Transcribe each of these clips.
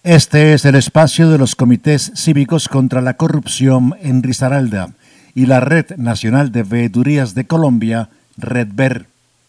Este es el espacio de los comités cívicos contra la corrupción en Risaralda y la Red Nacional de Veedurías de Colombia, RedVer.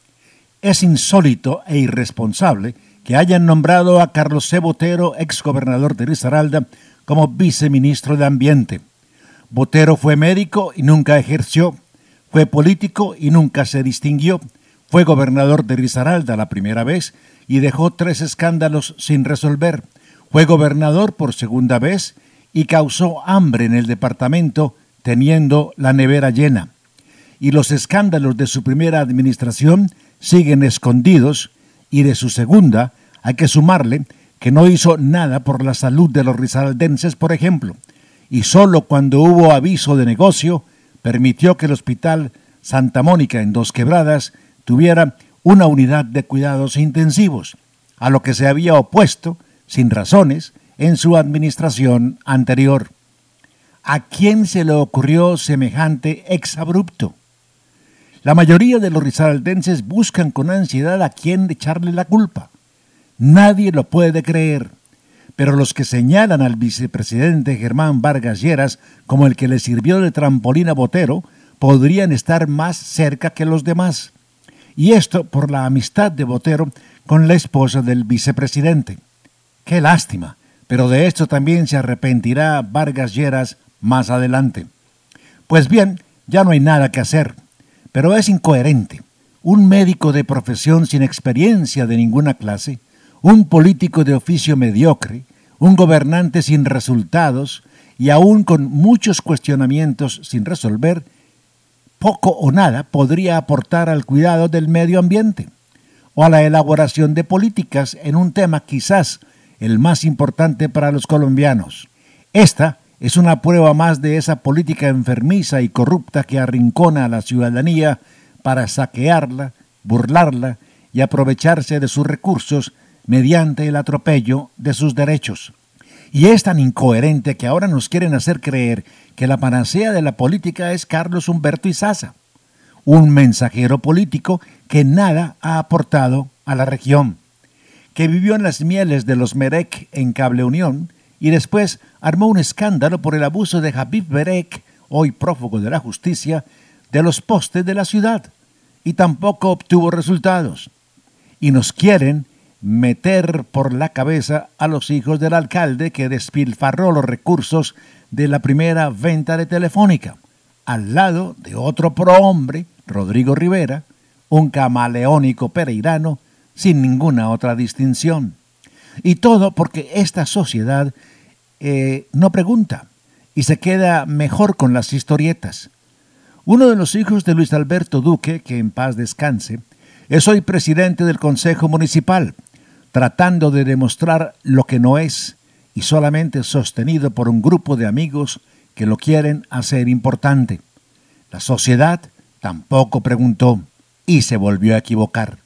Es insólito e irresponsable que hayan nombrado a Carlos C. Botero, exgobernador de Risaralda, como viceministro de Ambiente. Botero fue médico y nunca ejerció, fue político y nunca se distinguió, fue gobernador de Risaralda la primera vez y dejó 3 escándalos sin resolver. Fue gobernador por segunda vez y causó hambre en el departamento teniendo la nevera llena. Y los escándalos de su primera administración siguen escondidos y de su segunda hay que sumarle que no hizo nada por la salud de los risaraldenses, por ejemplo, y solo cuando hubo aviso de negocio permitió que el Hospital Santa Mónica en Dos Quebradas tuviera una unidad de cuidados intensivos, a lo que se había opuesto sin razones, en su administración anterior. ¿A quién se le ocurrió semejante exabrupto? La mayoría de los risaraldenses buscan con ansiedad a quién echarle la culpa. Nadie lo puede creer, pero los que señalan al vicepresidente Germán Vargas Lleras como el que le sirvió de trampolín a Botero podrían estar más cerca que los demás. Y esto por la amistad de Botero con la esposa del vicepresidente. ¡Qué lástima! Pero de esto también se arrepentirá Vargas Lleras más adelante. Pues bien, ya no hay nada que hacer, pero es incoherente. Un médico de profesión sin experiencia de ninguna clase, un político de oficio mediocre, un gobernante sin resultados y aún con muchos cuestionamientos sin resolver, poco o nada podría aportar al cuidado del medio ambiente o a la elaboración de políticas en un tema quizás el más importante para los colombianos. Esta es una prueba más de esa política enfermiza y corrupta que arrincona a la ciudadanía para saquearla, burlarla y aprovecharse de sus recursos mediante el atropello de sus derechos. Y es tan incoherente que ahora nos quieren hacer creer que la panacea de la política es Carlos Humberto Izaza, un mensajero político que nada ha aportado a la región, que vivió en las mieles de los Merec en Cable Unión y después armó un escándalo por el abuso de Habib Merec, hoy prófugo de la justicia, de los postes de la ciudad, y tampoco obtuvo resultados. Y nos quieren meter por la cabeza a los hijos del alcalde que despilfarró los recursos de la primera venta de Telefónica, al lado de otro prohombre, Rodrigo Rivera, un camaleónico pereirano, sin ninguna otra distinción. Y todo porque esta sociedad no pregunta y se queda mejor con las historietas. Uno de los hijos de Luis Alberto Duque, que en paz descanse, es hoy presidente del Consejo Municipal, tratando de demostrar lo que no es y solamente sostenido por un grupo de amigos que lo quieren hacer importante. La sociedad tampoco preguntó y se volvió a equivocar.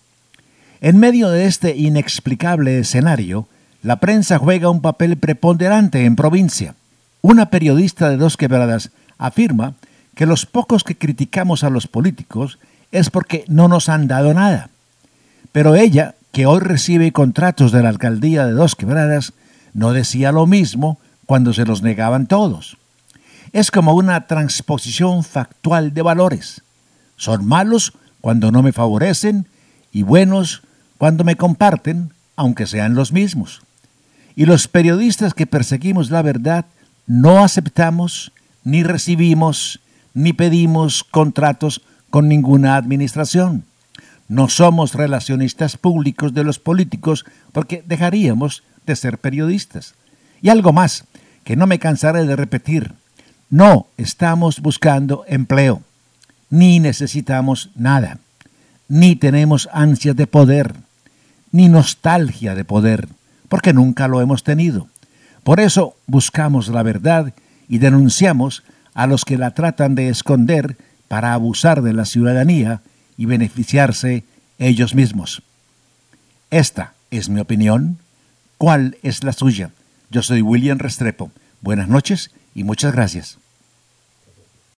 En medio de este inexplicable escenario, la prensa juega un papel preponderante en provincia. Una periodista de Dos Quebradas afirma que los pocos que criticamos a los políticos es porque no nos han dado nada. Pero ella, que hoy recibe contratos de la alcaldía de Dos Quebradas, no decía lo mismo cuando se los negaban todos. Es como una transposición factual de valores. Son malos cuando no me favorecen y buenos cuando me comparten, aunque sean los mismos. Y los periodistas que perseguimos la verdad no aceptamos, ni recibimos, ni pedimos contratos con ninguna administración. No somos relacionistas públicos de los políticos porque dejaríamos de ser periodistas. Y algo más, que no me cansaré de repetir. No estamos buscando empleo, ni necesitamos nada, ni tenemos ansias de poder, ni nostalgia de poder, porque nunca lo hemos tenido. Por eso buscamos la verdad y denunciamos a los que la tratan de esconder para abusar de la ciudadanía y beneficiarse ellos mismos. Esta es mi opinión. ¿Cuál es la suya? Yo soy William Restrepo. Buenas noches y muchas gracias.